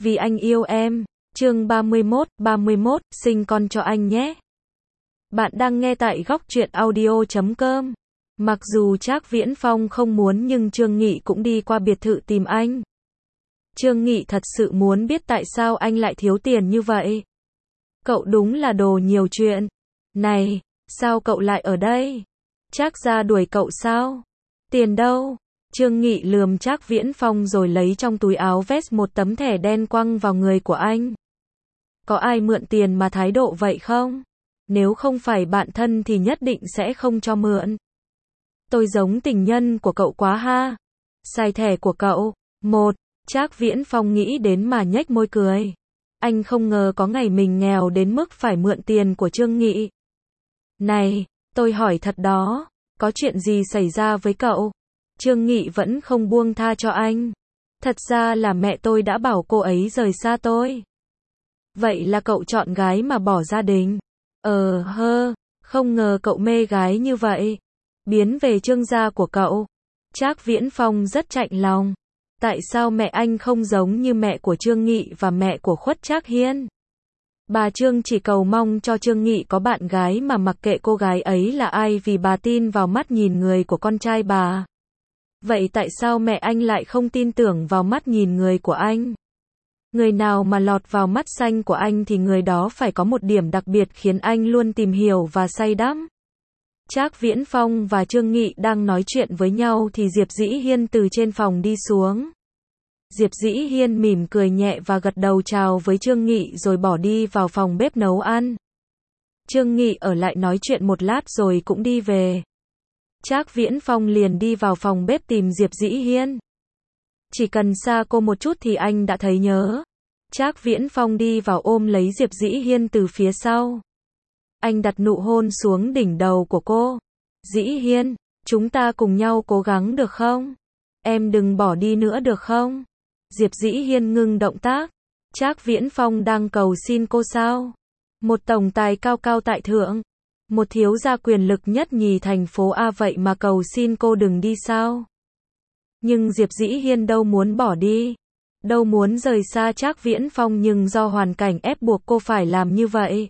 Vì anh yêu em. Chương 31, sinh con cho anh nhé. Bạn đang nghe tại góc truyện audio.com. Mặc dù Trác Viễn Phong không muốn nhưng Trương Nghị cũng đi qua biệt thự tìm anh. Trương Nghị thật sự muốn biết tại sao anh lại thiếu tiền như vậy. Cậu đúng là đồ nhiều chuyện. Này, sao cậu lại ở đây? Trác gia đuổi cậu sao? Tiền đâu? Trương Nghị lườm Trác Viễn Phong rồi lấy trong túi áo vest một tấm thẻ đen quăng vào người của anh. Có ai mượn tiền mà thái độ vậy không? Nếu không phải bạn thân thì nhất định sẽ không cho mượn. Tôi giống tình nhân của cậu quá ha. Xài thẻ của cậu. Trác Viễn Phong nghĩ đến mà nhếch môi cười. Anh không ngờ có ngày mình nghèo đến mức phải mượn tiền của Trương Nghị. Này, tôi hỏi thật đó, có chuyện gì xảy ra với cậu? Trương Nghị vẫn không buông tha cho anh. Thật ra là mẹ tôi đã bảo cô ấy rời xa tôi. Vậy là cậu chọn gái mà bỏ gia đình. Không ngờ cậu mê gái như vậy. Biến về Trương gia của cậu. Trác Viễn Phong rất chạnh lòng. Tại sao mẹ anh không giống như mẹ của Trương Nghị và mẹ của Khuất Trác Hiên? Bà Trương chỉ cầu mong cho Trương Nghị có bạn gái mà mặc kệ cô gái ấy là ai vì bà tin vào mắt nhìn người của con trai bà. Vậy tại sao mẹ anh lại không tin tưởng vào mắt nhìn người của anh? Người nào mà lọt vào mắt xanh của anh thì người đó phải có một điểm đặc biệt khiến anh luôn tìm hiểu và say đắm. Trác Viễn Phong và Trương Nghị đang nói chuyện với nhau thì Diệp Dĩ Hiên từ trên phòng đi xuống. Diệp Dĩ Hiên mỉm cười nhẹ và gật đầu chào với Trương Nghị rồi bỏ đi vào phòng bếp nấu ăn. Trương Nghị ở lại nói chuyện một lát rồi cũng đi về. Trác Viễn Phong liền đi vào phòng bếp tìm Diệp Dĩ Hiên. Chỉ cần xa cô một chút thì anh đã thấy nhớ. Trác Viễn Phong đi vào ôm lấy Diệp Dĩ Hiên từ phía sau. Anh đặt nụ hôn xuống đỉnh đầu của cô. Dĩ Hiên, chúng ta cùng nhau cố gắng được không? Em đừng bỏ đi nữa được không? Diệp Dĩ Hiên ngưng động tác. Trác Viễn Phong đang cầu xin cô sao? Một tổng tài cao cao tại thượng. Một thiếu gia quyền lực nhất nhì thành phố A vậy mà cầu xin cô đừng đi sao? Nhưng Diệp Dĩ Hiên đâu muốn bỏ đi. Đâu muốn rời xa Trác Viễn Phong nhưng do hoàn cảnh ép buộc cô phải làm như vậy.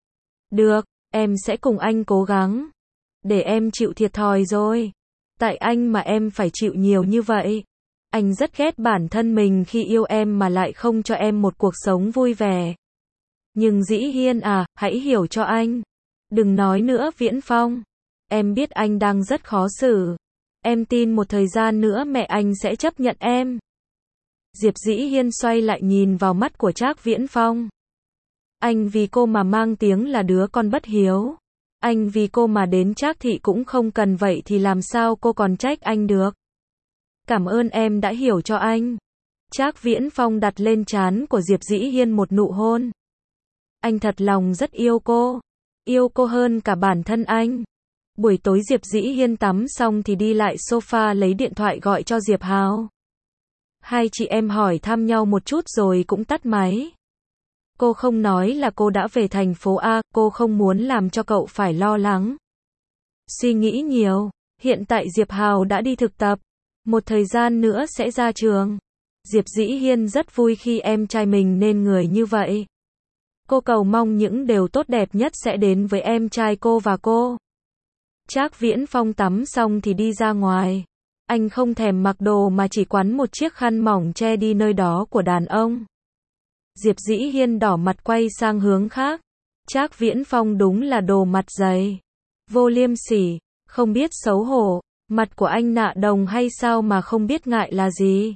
Được, em sẽ cùng anh cố gắng. Để em chịu thiệt thòi rồi. Tại anh mà em phải chịu nhiều như vậy. Anh rất ghét bản thân mình khi yêu em mà lại không cho em một cuộc sống vui vẻ. Nhưng Dĩ Hiên à, hãy hiểu cho anh. Đừng nói nữa Viễn Phong. Em biết anh đang rất khó xử. Em tin một thời gian nữa mẹ anh sẽ chấp nhận em. Diệp Dĩ Hiên xoay lại nhìn vào mắt của Trác Viễn Phong. Anh vì cô mà mang tiếng là đứa con bất hiếu. Anh vì cô mà đến Trác thị cũng không cần vậy thì làm sao cô còn trách anh được. Cảm ơn em đã hiểu cho anh. Trác Viễn Phong đặt lên trán của Diệp Dĩ Hiên một nụ hôn. Anh thật lòng rất yêu cô. Yêu cô hơn cả bản thân anh. Buổi tối Diệp Dĩ Hiên tắm xong thì đi lại sofa lấy điện thoại gọi cho Diệp Hào. Hai chị em hỏi thăm nhau một chút rồi cũng tắt máy. Cô không nói là cô đã về thành phố A, cô không muốn làm cho cậu phải lo lắng. Suy nghĩ nhiều, hiện tại Diệp Hào đã đi thực tập, một thời gian nữa sẽ ra trường. Diệp Dĩ Hiên rất vui khi em trai mình nên người như vậy. Cô cầu mong những điều tốt đẹp nhất sẽ đến với em trai cô và cô. Trác Viễn Phong tắm xong thì đi ra ngoài. Anh không thèm mặc đồ mà chỉ quắn một chiếc khăn mỏng che đi nơi đó của đàn ông. Diệp Dĩ Hiên đỏ mặt quay sang hướng khác. Trác Viễn Phong đúng là đồ mặt dày. Vô liêm sỉ, không biết xấu hổ. Mặt của anh nạ đồng hay sao mà không biết ngại là gì?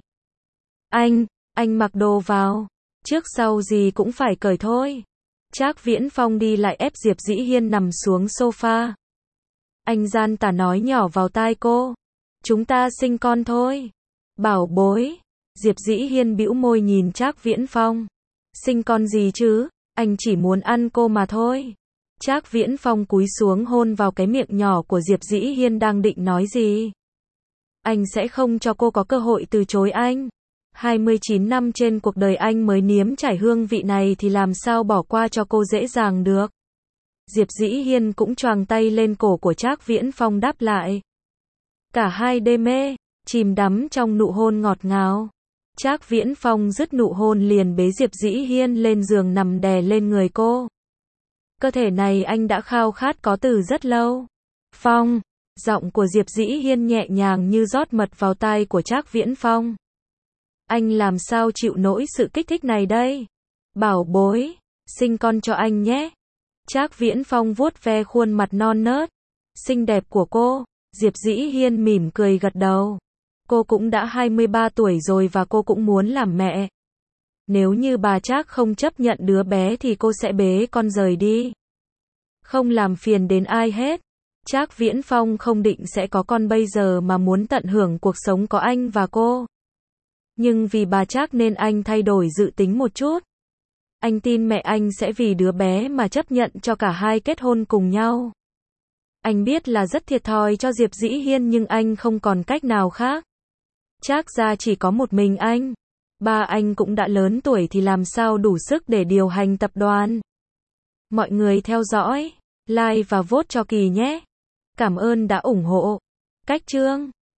Anh mặc đồ vào. Trước sau gì cũng phải cởi thôi. Trác Viễn Phong đi lại ép Diệp Dĩ Hiên nằm xuống sofa. Anh gian tà nói nhỏ vào tai cô. Chúng ta sinh con thôi. Bảo bối. Diệp Dĩ Hiên bĩu môi nhìn Trác Viễn Phong. Sinh con gì chứ? Anh chỉ muốn ăn cô mà thôi. Trác Viễn Phong cúi xuống hôn vào cái miệng nhỏ của Diệp Dĩ Hiên đang định nói gì. Anh sẽ không cho cô có cơ hội từ chối anh. 29 năm trên cuộc đời anh mới nếm trải hương vị này thì làm sao bỏ qua cho cô dễ dàng được. Diệp Dĩ Hiên cũng choàng tay lên cổ của Trác Viễn Phong đáp lại. Cả hai đê mê, chìm đắm trong nụ hôn ngọt ngào. Trác Viễn Phong dứt nụ hôn liền bế Diệp Dĩ Hiên lên giường nằm đè lên người cô. Cơ thể này anh đã khao khát có từ rất lâu. Phong, giọng của Diệp Dĩ Hiên nhẹ nhàng như rót mật vào tai của Trác Viễn Phong. Anh làm sao chịu nổi sự kích thích này đây? Bảo bối, sinh con cho anh nhé. Trác Viễn Phong vuốt ve khuôn mặt non nớt, xinh đẹp của cô. Diệp Dĩ Hiên mỉm cười gật đầu. Cô cũng đã 23 tuổi rồi và cô cũng muốn làm mẹ. Nếu như bà Trác không chấp nhận đứa bé thì cô sẽ bế con rời đi. Không làm phiền đến ai hết. Trác Viễn Phong không định sẽ có con bây giờ mà muốn tận hưởng cuộc sống có anh và cô. Nhưng vì bà Trác nên anh thay đổi dự tính một chút. Anh tin mẹ anh sẽ vì đứa bé mà chấp nhận cho cả hai kết hôn cùng nhau. Anh biết là rất thiệt thòi cho Diệp Dĩ Hiên nhưng anh không còn cách nào khác. Trác gia chỉ có một mình anh. Ba anh cũng đã lớn tuổi thì làm sao đủ sức để điều hành tập đoàn. Mọi người theo dõi, like và vote cho Kỳ nhé. Cảm ơn đã ủng hộ. Cách chương